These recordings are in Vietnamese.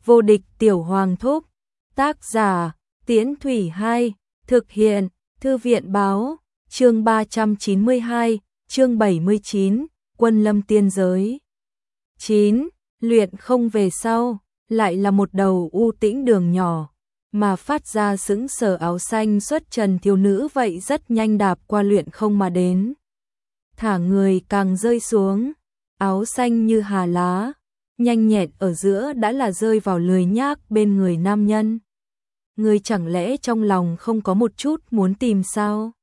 Vô địch tiểu hoàng thúc. Tác giả, Tiễn Thủy 2, thực hiện, Thư viện báo, chương 392, chương 79, Quân lâm tiên giới. 9. Luyện không về sau, lại là một đầu u tĩnh đường nhỏ, mà phát ra sững sờ áo xanh xuất trần thiếu nữ vậy rất nhanh đạp qua luyện không mà đến. Thả người càng rơi xuống, áo xanh như hà lá, nhanh nhẹn ở giữa đã là rơi vào lười nhác bên người nam nhân. Người chẳng lẽ trong lòng không có một chút muốn tìm sao?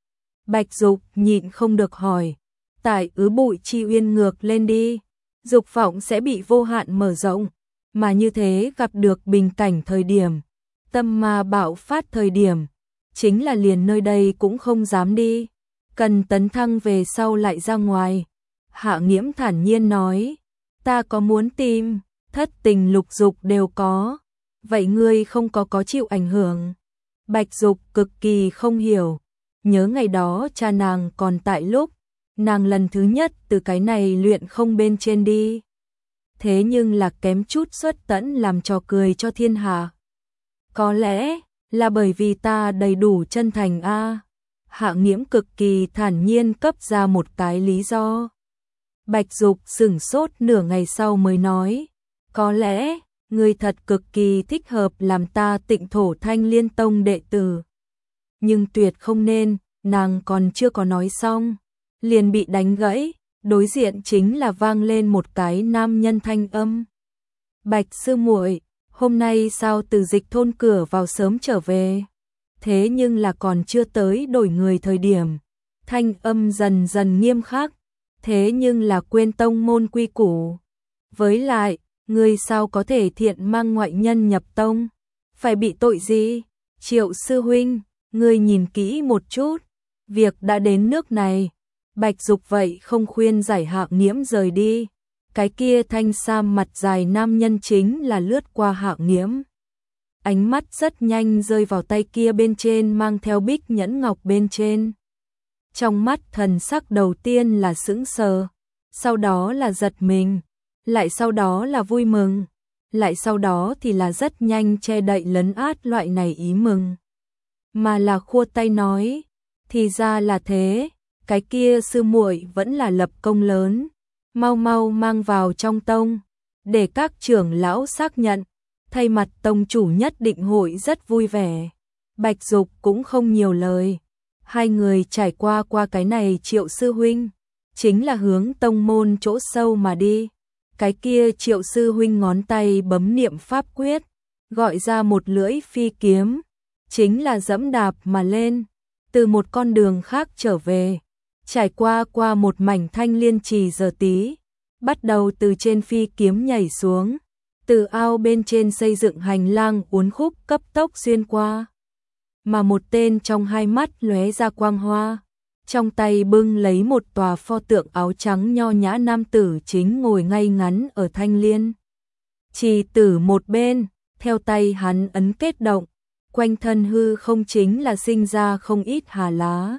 Bạch Dục nhịn không được hỏi, tại bụi chi uyên ngược lên đi, dục vọng sẽ bị vô hạn mở rộng, mà như thế gặp được bình cảnh thời điểm, tâm ma bạo phát thời điểm, chính là liền nơi đây cũng không dám đi, cần tấn thăng về sau lại ra ngoài. Hạ Nghiễm thản nhiên nói, ta có muốn tìm, thất tình lục dục đều có, vậy ngươi không có chịu ảnh hưởng? Bạch Dục cực kỳ không hiểu, nhớ ngày đó cha nàng còn tại lúc, nàng lần thứ nhất từ cái này luyện không bên trên đi. Thế nhưng là kém chút xuất tẫn làm trò cười cho thiên hạ. Có lẽ là bởi vì ta đầy đủ chân thành a. Hạ Nghiễm cực kỳ thản nhiên cấp ra một cái lý do. Bạch Dục sửng sốt nửa ngày sau mới nói, có lẽ ngươi thật cực kỳ thích hợp làm ta Tịnh Thổ Thanh Liên Tông đệ tử. Nhưng tuyệt không nên, nàng còn chưa có nói xong, liền bị đánh gãy, đối diện chính là vang lên một cái nam nhân thanh âm. Bạch sư muội, hôm nay sao từ Dịch thôn cửa vào sớm trở về? Thế nhưng là còn chưa tới đổi người thời điểm. Thanh âm dần dần nghiêm khắc, thế nhưng là quên tông môn quy củ. Với lại, ngươi sao có thể thiện mang ngoại nhân nhập tông? Phải bị tội gì? Triệu sư huynh, ngươi nhìn kỹ một chút, việc đã đến nước này. Bạch Dục vậy không khuyên giải Hạ Nghiễm rời đi. Cái kia thanh sam mặt dài nam nhân chính là lướt qua Hạ Nghiễm. Ánh mắt rất nhanh rơi vào tay kia bên trên mang theo bích nhẫn ngọc bên trên. Trong mắt thần sắc đầu tiên là sững sờ, sau đó là giật mình, lại sau đó là vui mừng, lại sau đó thì là rất nhanh che đậy lấn át loại này ý mừng. Mà là khua tay nói, thì ra là thế, cái kia sư muội vẫn là lập công lớn, mau mau mang vào trong tông, để các trưởng lão xác nhận, thay mặt tông chủ nhất định hội rất vui vẻ. Bạch Dục cũng không nhiều lời, hai người trải qua cái này Triệu sư huynh, chính là hướng tông môn chỗ sâu mà đi. Cái kia Triệu sư huynh ngón tay bấm niệm pháp quyết, gọi ra một lưỡi phi kiếm, chính là dẫm đạp mà lên, từ một con đường khác trở về, trải qua một mảnh thanh liên trì giờ tí, bắt đầu từ trên phi kiếm nhảy xuống, từ ao bên trên xây dựng hành lang uốn khúc cấp tốc xuyên qua. Mà một tên trong hai mắt lóe ra quang hoa, trong tay bưng lấy một tòa pho tượng áo trắng nho nhã nam tử chính ngồi ngay ngắn ở thanh liên trì tử một bên, theo tay hắn ấn kết động, quanh thân hư không chính là sinh ra không ít hà lá.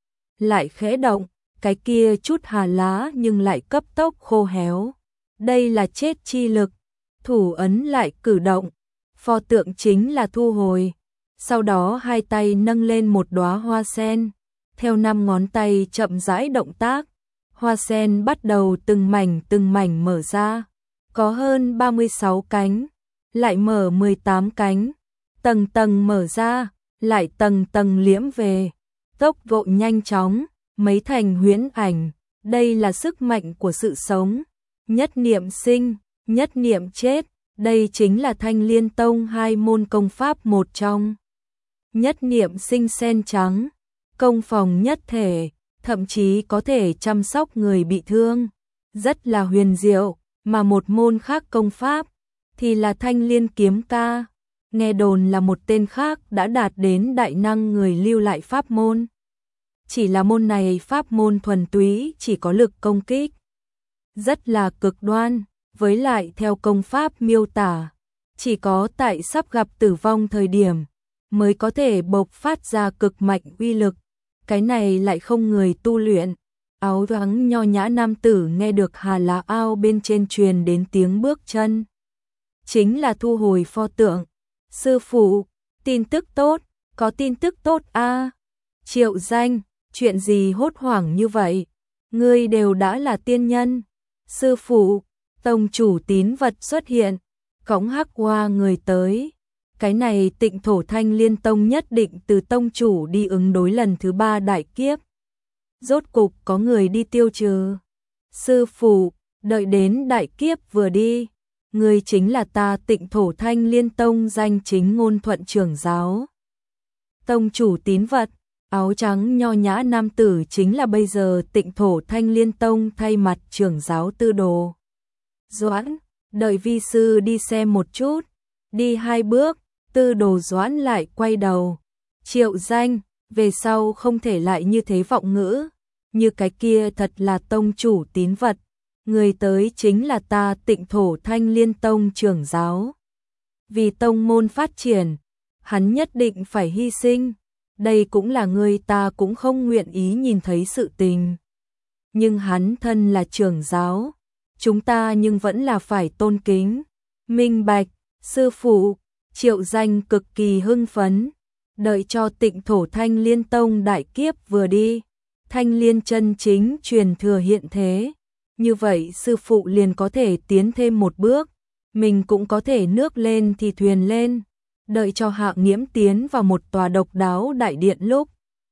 Lại khẽ động, cái kia chút hà lá nhưng lại cấp tốc khô héo. Đây là chết chi lực, thủ ấn lại cử động, pho tượng chính là thu hồi. Sau đó hai tay nâng lên một đóa hoa sen, theo 5 ngón tay chậm rãi động tác, hoa sen bắt đầu từng mảnh mở ra, có hơn 36 cánh, lại mở 18 cánh, tầng tầng mở ra, lại tầng tầng liễm về, tốc độ nhanh chóng, mấy thành huyễn ảnh, đây là sức mạnh của sự sống, nhất niệm sinh, nhất niệm chết, đây chính là Thanh Liên Tông hai môn công pháp một trong. Nhất niệm sinh sen trắng, công phòng nhất thể, thậm chí có thể chăm sóc người bị thương, rất là huyền diệu, mà một môn khác công pháp thì là Thanh Liên kiếm ca, nghe đồn là một tên khác đã đạt đến đại năng người lưu lại pháp môn. Chỉ là môn này pháp môn thuần túy chỉ có lực công kích, rất là cực đoan, với lại theo công pháp miêu tả, chỉ có tại sắp gặp tử vong thời điểm mới có thể bộc phát ra cực mạnh uy lực, cái này lại không người tu luyện. Áo trắng nho nhã nam tử nghe được hà lá ao bên trên truyền đến tiếng bước chân, chính là thu hồi pho tượng. Sư phụ, tin tức tốt, có tin tức tốt a. Triệu Danh, chuyện gì hốt hoảng như vậy? Ngươi đều đã là tiên nhân. Sư phụ, tông chủ tín vật xuất hiện, cõng hắc hoa người tới. Cái này Tịnh Thổ Thanh Liên Tông nhất định từ tông chủ đi ứng đối lần thứ 3 đại kiếp. Rốt cục có người đi tiêu trừ. Sư phụ, đợi đến đại kiếp vừa đi, người chính là ta Tịnh Thổ Thanh Liên Tông danh chính ngôn thuận trưởng giáo. Tông chủ tín vật, áo trắng nho nhã nam tử chính là bây giờ Tịnh Thổ Thanh Liên Tông thay mặt trưởng giáo Tư Đồ. Doãn, đợi vi sư đi xem một chút. Đi 2 bước, Tư Đồ Doãn lại quay đầu. Triệu Danh, về sau không thể lại như thế vọng ngữ. Như cái kia thật là tông chủ tín vật. Người tới chính là ta Tịnh Thổ Thanh Liên Tông trưởng giáo. Vì tông môn phát triển, hắn nhất định phải hy sinh. Đây cũng là người ta cũng không nguyện ý nhìn thấy sự tình. Nhưng hắn thân là trưởng giáo, chúng ta nhưng vẫn là phải tôn kính. Minh bạch, sư phụ. Triệu Danh cực kỳ hưng phấn. Đợi cho Tịnh Thổ Thanh Liên Tông đại kiếp vừa đi, Thanh Liên chân chính truyền thừa hiện thế. Như vậy sư phụ liền có thể tiến thêm một bước, mình cũng có thể nước lên thì thuyền lên. Đợi cho Hạng Nghiễm tiến vào một tòa độc đáo đại điện lúc,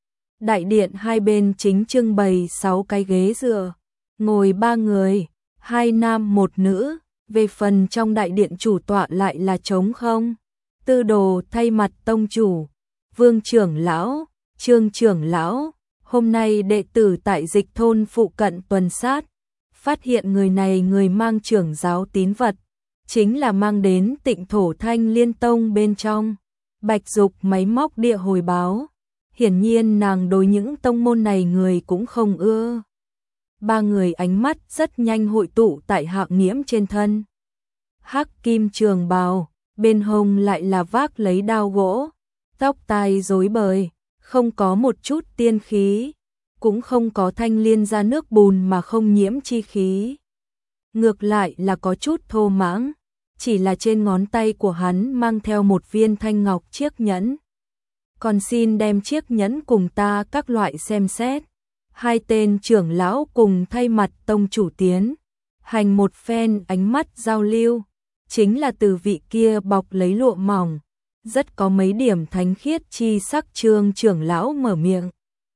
đại điện hai bên chính trưng bày 6 cái ghế dựa, ngồi 3 người, 2 nam 1 nữ, về phần trong đại điện chủ tọa lại là trống không. Tư Đồ thay mặt tông chủ, Vương trưởng lão, Trương trưởng lão, hôm nay đệ tử tại Dịch thôn phụ cận tuần sát, phát hiện người này người mang trưởng giáo tín vật, chính là mang đến Tịnh Thổ Thanh Liên Tông bên trong. Bạch Dục máy móc địa hồi báo, hiển nhiên nàng đối những tông môn này người cũng không ưa. 3 người ánh mắt rất nhanh hội tụ tại Hạng Nghiễm trên thân. Hắc kim trường bào, bên hông lại là vác lấy đao gỗ, tóc tai rối bời, không có một chút tiên khí, cũng không có thanh liên ra nước bùn mà không nhiễm chi khí. Ngược lại là có chút thô mãng, chỉ là trên ngón tay của hắn mang theo một viên thanh ngọc chiếc nhẫn. Còn xin đem chiếc nhẫn cùng ta các loại xem xét. 2 tên trưởng lão cùng thay mặt tông chủ tiến hành một phen ánh mắt giao lưu, chính là từ vị kia bọc lấy lụa mỏng, rất có mấy điểm thánh khiết chi sắc Trương trưởng lão mở miệng.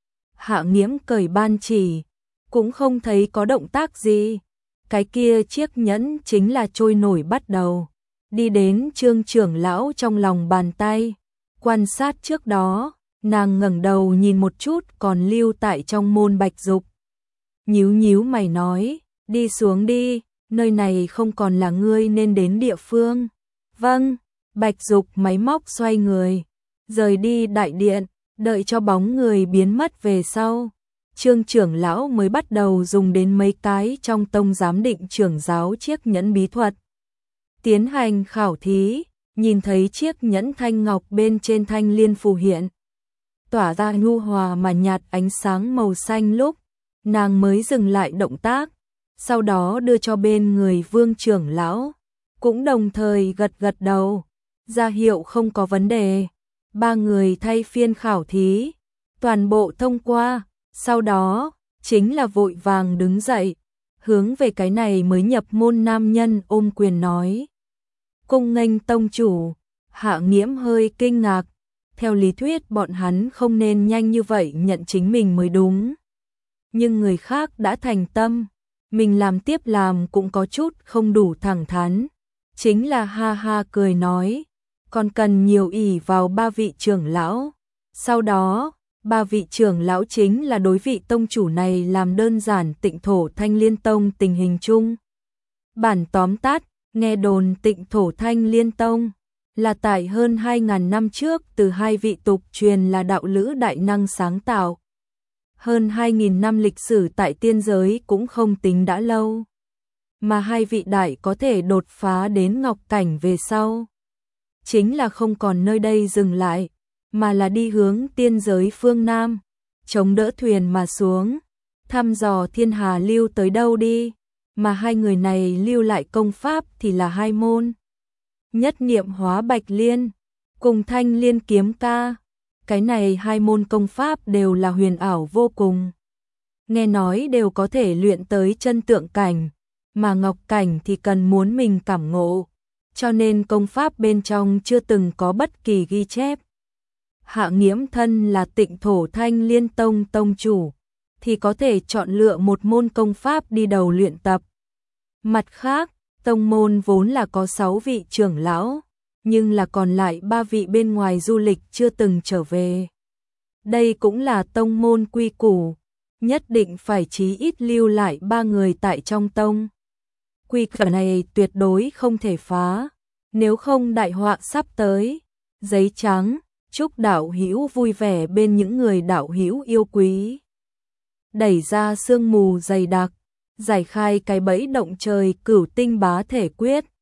Hạng Nghiễm cởi ban chỉ, cũng không thấy có động tác gì. Cái kia chiếc nhẫn chính là trôi nổi bắt đầu, đi đến Trương trưởng lão trong lòng bàn tay. Quan sát trước đó, nàng ngẩng đầu nhìn một chút còn lưu tại trong môn Bạch Dục. Nhíu nhíu mày nói, đi xuống đi, nơi này không còn là ngươi nên đến địa phương. Vâng, Bạch Dục máy móc xoay người, rời đi đại điện, đợi cho bóng người biến mất về sau. Trương trưởng lão mới bắt đầu dùng đến mấy cái trong tông giám định trưởng giáo chiếc nhẫn bí thuật. Tiến hành khảo thí, nhìn thấy chiếc nhẫn thanh ngọc bên trên thanh liên phù hiện, tỏa ra nhu hòa mà nhạt ánh sáng màu xanh lúc, nàng mới dừng lại động tác, sau đó đưa cho bên người Vương trưởng lão, cũng đồng thời gật gật đầu, ra hiệu không có vấn đề. 3 người thay phiên khảo thí, toàn bộ thông qua, sau đó chính là vội vàng đứng dậy, hướng về cái này mới nhập môn nam nhân ôm quyền nói: "Cung nghênh tông chủ." Hạng Nghiễm hơi kinh ngạc, theo lý thuyết bọn hắn không nên nhanh như vậy nhận chính mình mới đúng. Nhưng người khác đã thành tâm, mình làm tiếp làm cũng có chút không đủ thẳng thắn, chính là ha ha cười nói, còn cần nhiều ỷ vào 3 vị trưởng lão. Sau đó, 3 vị trưởng lão chính là đối vị tông chủ này làm đơn giản Tịnh Thổ Thanh Liên Tông tình hình chung. Bản tóm tắt, nghe đồn Tịnh Thổ Thanh Liên Tông là tại hơn 2.000 năm trước từ 2 vị tục truyền là đạo lữ đại năng sáng tạo. Hơn 2.000 năm lịch sử tại tiên giới cũng không tính đã lâu. Mà 2 vị đại có thể đột phá đến ngọc cảnh về sau, chính là không còn nơi đây dừng lại, mà là đi hướng tiên giới phương Nam, chống đỡ thuyền mà xuống, thăm dò thiên hà lưu tới đâu đi, mà 2 người này lưu lại công pháp thì là 2 môn. Nhất Niệm Hóa Bạch Liên, cùng Thanh Liên Kiếm Ca. Cái này hai môn công pháp đều là huyền ảo vô cùng. Nghe nói đều có thể luyện tới chân tượng cảnh, mà ngọc cảnh thì cần muốn mình cảm ngộ, cho nên công pháp bên trong chưa từng có bất kỳ ghi chép. Hạ Nghiễm thân là Tịnh Thổ Thanh Liên Tông tông chủ, thì có thể chọn lựa một môn công pháp đi đầu luyện tập. Mặt khác, tông môn vốn là có 6 vị trưởng lão, nhưng là còn lại 3 vị bên ngoài du lịch chưa từng trở về. Đây cũng là tông môn quy củ, nhất định phải chí ít lưu lại 3 người tại trong tông. Quy củ này tuyệt đối không thể phá, nếu không đại họa sắp tới. Giấy trắng, chúc đạo hữu vui vẻ bên những người đạo hữu yêu quý. Đẩy ra sương mù dày đặc, giải khai cái bẫy động trời Cửu Tinh Bá Thể Quyết.